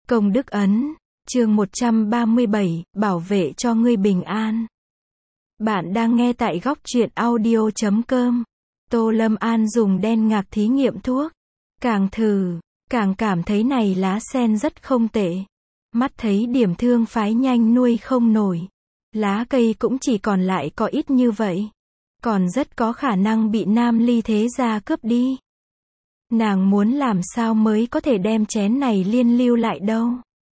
Công đức ấn, chương 137, bảo vệ cho ngươi bình an. Bạn đang nghe tại góc truyện audio.com. Tô Lâm An dùng đen ngạc thí nghiệm thuốc. Càng thử, càng cảm thấy này lá sen rất không tệ. Mắt thấy điểm thương phái nhanh nuôi không nổi. Lá cây cũng chỉ còn lại có ít như vậy. Còn rất có khả năng bị nam ly thế gia cướp đi. Nàng muốn làm sao mới có thể đem chén này liên lưu lại đâu.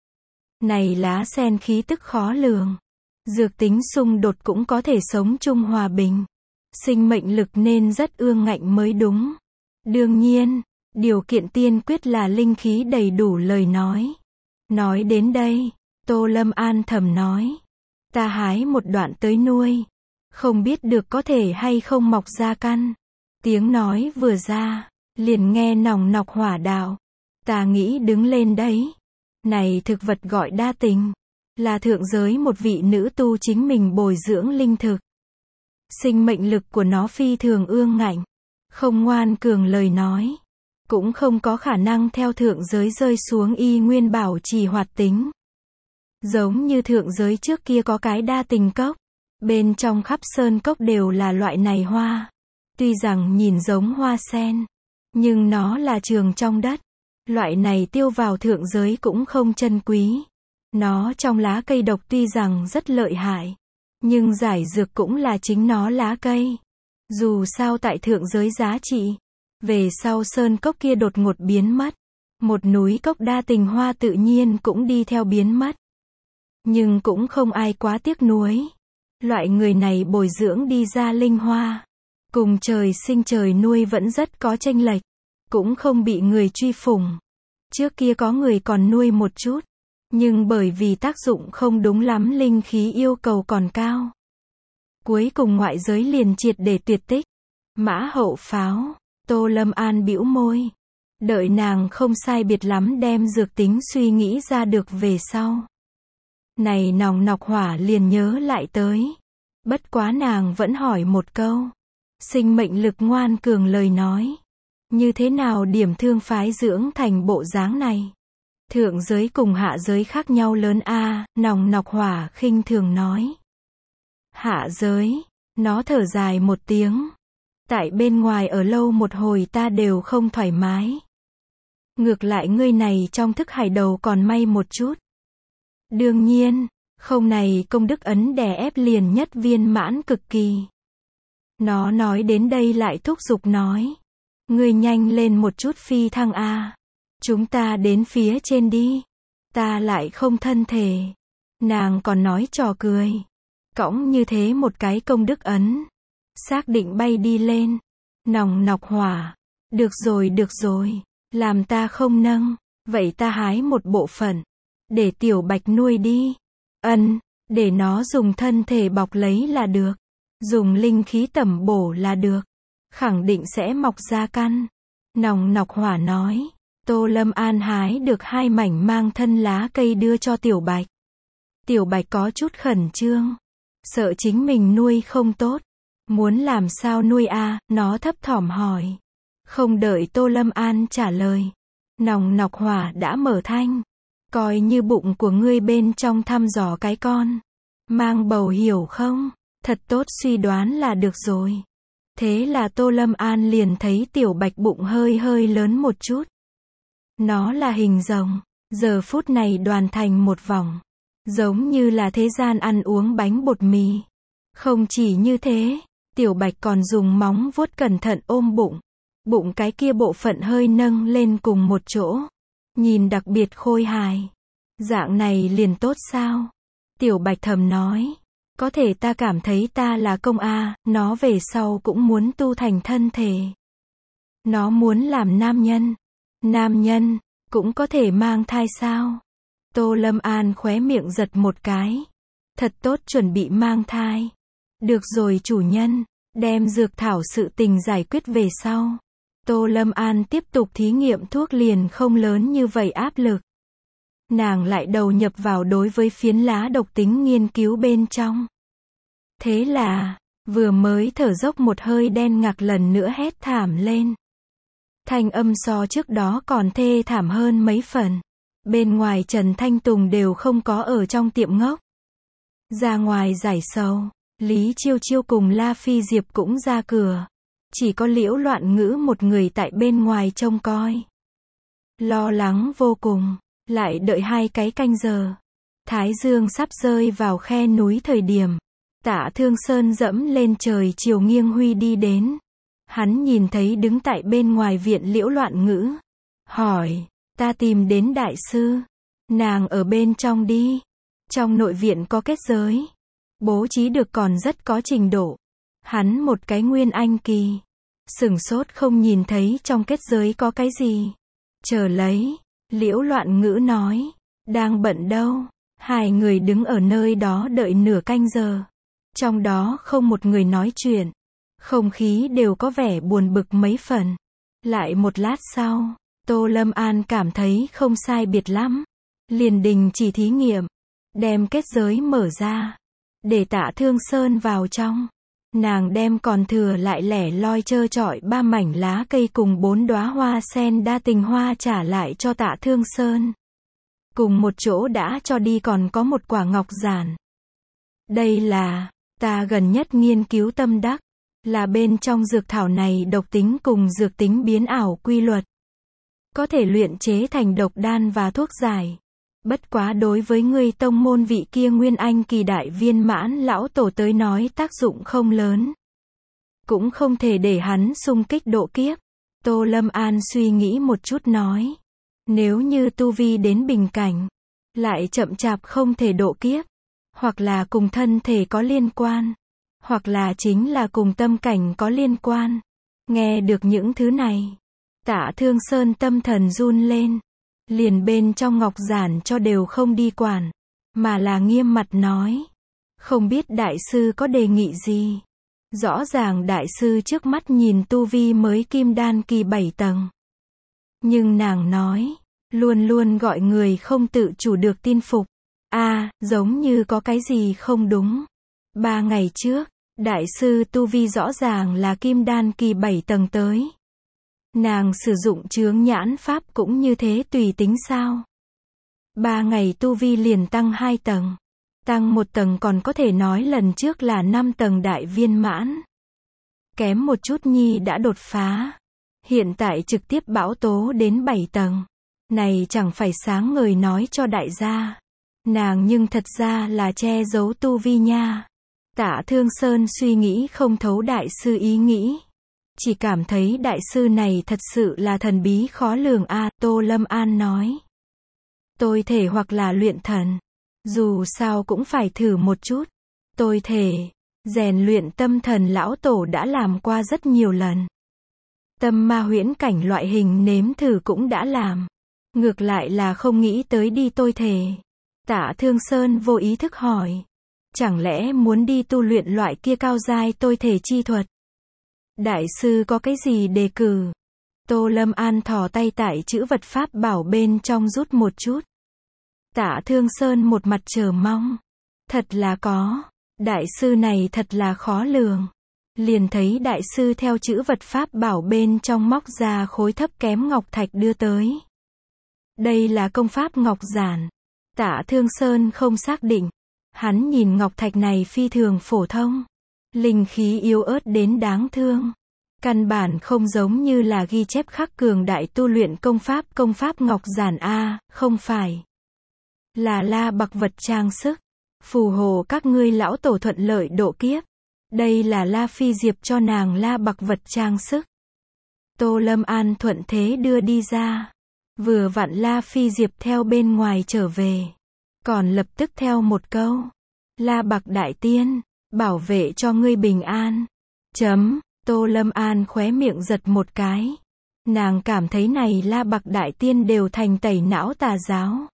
Này lá sen khí tức khó lường. Dược tính xung đột cũng có thể sống chung hòa bình. Sinh mệnh lực nên rất ương ngạnh mới đúng. Đương nhiên, điều kiện tiên quyết là linh khí đầy đủ lời nói. Nói đến đây, Tô Lâm An thầm nói. Ta hái một đoạn tới nuôi. Không biết được có thể hay không mọc ra căn. Tiếng nói vừa ra, liền nghe nòng nọc hỏa đạo. Ta nghĩ đứng lên đấy. Này thực vật gọi đa tình. Là thượng giới một vị nữ tu chính mình bồi dưỡng linh thực. Sinh mệnh lực của nó phi thường ương ngạnh. Không ngoan cường lời nói. Cũng không có khả năng theo thượng giới rơi xuống y nguyên bảo trì hoạt tính. Giống như thượng giới trước kia có cái đa tình cốc. Bên trong khắp sơn cốc đều là loại này hoa. Tuy rằng nhìn giống hoa sen. Nhưng nó là trường trong đất. Loại này tiêu vào thượng giới cũng không chân quý. Nó trong lá cây độc tuy rằng rất lợi hại. Nhưng giải dược cũng là chính nó lá cây. Dù sao tại thượng giới giá trị. Về sau sơn cốc kia đột ngột biến mất. Một núi cốc đa tình hoa tự nhiên cũng đi theo biến mất. Nhưng cũng không ai quá tiếc nuối. Loại người này bồi dưỡng đi ra linh hoa. Cùng trời sinh trời nuôi vẫn rất có chênh lệch. Cũng không bị người truy phủng. Trước kia có người còn nuôi một chút. Nhưng bởi vì tác dụng không đúng lắm linh khí yêu cầu còn cao. Cuối cùng ngoại giới liền triệt để tuyệt tích. Mã hậu pháo. Tô Lâm An bĩu môi. Đợi nàng không sai biệt lắm đem dược tính suy nghĩ ra được về sau. Này nòng nọc hỏa liền nhớ lại tới. Bất quá nàng vẫn hỏi một câu. Sinh mệnh lực ngoan cường lời nói. Như thế nào điểm thương phái dưỡng thành bộ dáng này? Thượng giới cùng hạ giới khác nhau lớn a, nòng nọc hỏa khinh thường nói. Hạ giới, nó thở dài một tiếng. Tại bên ngoài ở lâu một hồi ta đều không thoải mái. Ngược lại ngươi này trong thức hải đầu còn may một chút. Đương nhiên, không này công đức ấn đè ép liền nhất viên mãn cực kỳ. Nó nói đến đây lại thúc giục nói. Ngươi nhanh lên một chút phi thăng a. Chúng ta đến phía trên đi. Ta lại không thân thể. Nàng còn nói trò cười. Cõng như thế một cái công đức ấn. Xác định bay đi lên. Nòng nọc hỏa. Được rồi. Làm ta không nâng. Vậy ta hái một bộ phận. Để tiểu bạch nuôi đi. Để nó dùng thân thể bọc lấy là được. Dùng linh khí tẩm bổ là được. Khẳng định sẽ mọc ra căn. Nòng nọc hỏa nói. Tô Lâm An hái được 2 mảnh mang thân lá cây đưa cho tiểu bạch. Tiểu bạch có chút khẩn trương. Sợ chính mình nuôi không tốt. Muốn làm sao nuôi a, nó thấp thỏm hỏi. Không đợi Tô Lâm An trả lời. Nòng nọc hỏa đã mở thanh. Coi như bụng của ngươi bên trong thăm dò cái con. Mang bầu hiểu không? Thật tốt suy đoán là được rồi. Thế là Tô Lâm An liền thấy tiểu bạch bụng hơi lớn một chút. Nó là hình rồng. Giờ phút này đoàn thành một vòng. Giống như là thế gian ăn uống bánh bột mì. Không chỉ như thế, tiểu bạch còn dùng móng vuốt cẩn thận ôm bụng. Bụng cái kia bộ phận hơi nâng lên cùng một chỗ. Nhìn đặc biệt khôi hài. Dạng này liền tốt sao? Tiểu bạch thầm nói. Có thể ta cảm thấy ta là công a, nó về sau cũng muốn tu thành thân thể. Nó muốn làm nam nhân. Nam nhân, cũng có thể mang thai sao? Tô Lâm An khóe miệng giật một cái. Thật tốt chuẩn bị mang thai. Được rồi chủ nhân, đem dược thảo sự tình giải quyết về sau. Tô Lâm An tiếp tục thí nghiệm thuốc liền không lớn như vậy áp lực. Nàng lại đầu nhập vào đối với phiến lá độc tính nghiên cứu bên trong. Thế là, vừa mới thở dốc một hơi đen ngạc lần nữa hét thảm lên. Thanh âm so trước đó còn thê thảm hơn mấy phần. Bên ngoài Trần Thanh Tùng đều không có ở trong tiệm ngốc. Ra ngoài giải sầu, Lý Chiêu Chiêu cùng La Phi Diệp cũng ra cửa. Chỉ có Liễu Loạn Ngữ một người tại bên ngoài trông coi. Lo lắng vô cùng, lại đợi 2 cái canh giờ. Thái dương sắp rơi vào khe núi thời điểm. Tạ Thương Sơn dẫm lên trời chiều nghiêng huy đi đến. Hắn nhìn thấy đứng tại bên ngoài viện Liễu Loạn Ngữ. Hỏi, ta tìm đến đại sư. Nàng ở bên trong đi. Trong nội viện có kết giới. Bố trí được còn rất có trình độ. Hắn một cái nguyên anh kỳ. Sửng sốt không nhìn thấy trong kết giới có cái gì. Chờ lấy. Liễu Loạn Ngữ nói. Đang bận đâu. 2 người đứng ở nơi đó đợi nửa canh giờ. Trong đó không một người nói chuyện. Không khí đều có vẻ buồn bực mấy phần. Lại một lát sau, Tô Lâm An cảm thấy không sai biệt lắm. Liền đình chỉ thí nghiệm. Đem kết giới mở ra. Để Tạ Thương Sơn vào trong. Nàng đem còn thừa lại lẻ loi trơ trọi 3 mảnh lá cây cùng 4 đóa hoa sen đa tình hoa trả lại cho Tạ Thương Sơn. Cùng một chỗ đã cho đi còn có một quả ngọc giản. Đây là, ta gần nhất nghiên cứu tâm đắc. Là bên trong dược thảo này độc tính cùng dược tính biến ảo quy luật. Có thể luyện chế thành độc đan và thuốc giải. Bất quá đối với người tông môn vị kia nguyên anh kỳ đại viên mãn lão tổ tới nói tác dụng không lớn. Cũng không thể để hắn xung kích độ kiếp. Tô Lâm An suy nghĩ một chút nói. Nếu như tu vi đến bình cảnh, lại chậm chạp không thể độ kiếp, hoặc là cùng thân thể có liên quan, hoặc là chính là cùng tâm cảnh có liên quan. Nghe được những thứ này, Tạ Thương Sơn tâm thần run lên. Liền bên trong ngọc giản cho đều không đi quản, mà là nghiêm mặt nói. Không biết đại sư có đề nghị gì? Rõ ràng đại sư trước mắt nhìn tu vi mới kim đan kỳ 7 tầng. Nhưng nàng nói, luôn luôn gọi người không tự chủ được tin phục. Giống như có cái gì không đúng. 3 ngày trước, đại sư tu vi rõ ràng là kim đan kỳ 7 tầng tới. Nàng sử dụng chướng nhãn pháp cũng như thế tùy tính sao? 3 ngày tu vi liền tăng 2 tầng. Tăng 1 tầng còn có thể nói lần trước là 5 tầng đại viên mãn. Kém một chút nhi đã đột phá. Hiện tại trực tiếp bão tố đến 7 tầng. Này chẳng phải sáng ngời nói cho đại gia. Nàng nhưng thật ra là che giấu tu vi nha. Tạ Thương Sơn suy nghĩ không thấu đại sư ý nghĩ. Chỉ cảm thấy đại sư này thật sự là thần bí khó lường Tô Lâm An nói. Tôi thể hoặc là luyện thần. Dù sao cũng phải thử một chút. Tôi thể, rèn luyện tâm thần lão tổ đã làm qua rất nhiều lần. Tâm ma huyễn cảnh loại hình nếm thử cũng đã làm. Ngược lại là không nghĩ tới đi tôi thể. Tạ Thương Sơn vô ý thức hỏi. Chẳng lẽ muốn đi tu luyện loại kia cao giai tôi thể chi thuật? Đại sư có cái gì đề cử? Tô Lâm An thò tay tại chữ vật pháp bảo bên trong rút một chút. Tạ Thương Sơn một mặt chờ mong. Thật là có. Đại sư này thật là khó lường. Liền thấy đại sư theo chữ vật pháp bảo bên trong móc ra khối thấp kém ngọc thạch đưa tới. Đây là công pháp ngọc giản. Tạ Thương Sơn không xác định. Hắn nhìn ngọc thạch này phi thường phổ thông. Linh khí yếu ớt đến đáng thương. Căn bản không giống như là ghi chép khắc cường đại tu luyện công pháp ngọc giản không phải. Là la bạc vật trang sức. Phù hộ các ngươi lão tổ thuận lợi độ kiếp. Đây là La Phi Diệp cho nàng la bạc vật trang sức. Tô Lâm An thuận thế đưa đi ra. Vừa vặn La Phi Diệp theo bên ngoài trở về. Còn lập tức theo một câu. La bạc đại tiên, bảo vệ cho ngươi bình an. Tô Lâm An khóe miệng giật một cái. Nàng cảm thấy này la bạc đại tiên đều thành tẩy não tà giáo.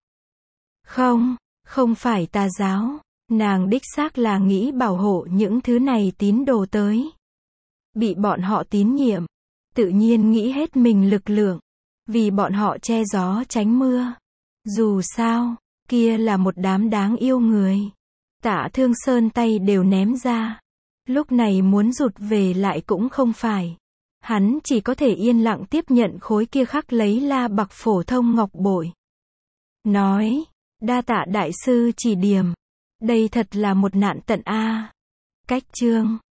Không phải tà giáo. Nàng đích xác là nghĩ bảo hộ những thứ này tín đồ tới. Bị bọn họ tín nhiệm. Tự nhiên nghĩ hết mình lực lượng. Vì bọn họ che gió tránh mưa. Dù sao, kia là một đám đáng yêu người. Tạ Thương Sơn tay đều ném ra. Lúc này muốn rụt về lại cũng không phải. Hắn chỉ có thể yên lặng tiếp nhận khối kia khắc lấy la bạc phổ thông ngọc bội. nói, đa tạ đại sư chỉ điểm. Đây thật là một nạn tận a. Cách chương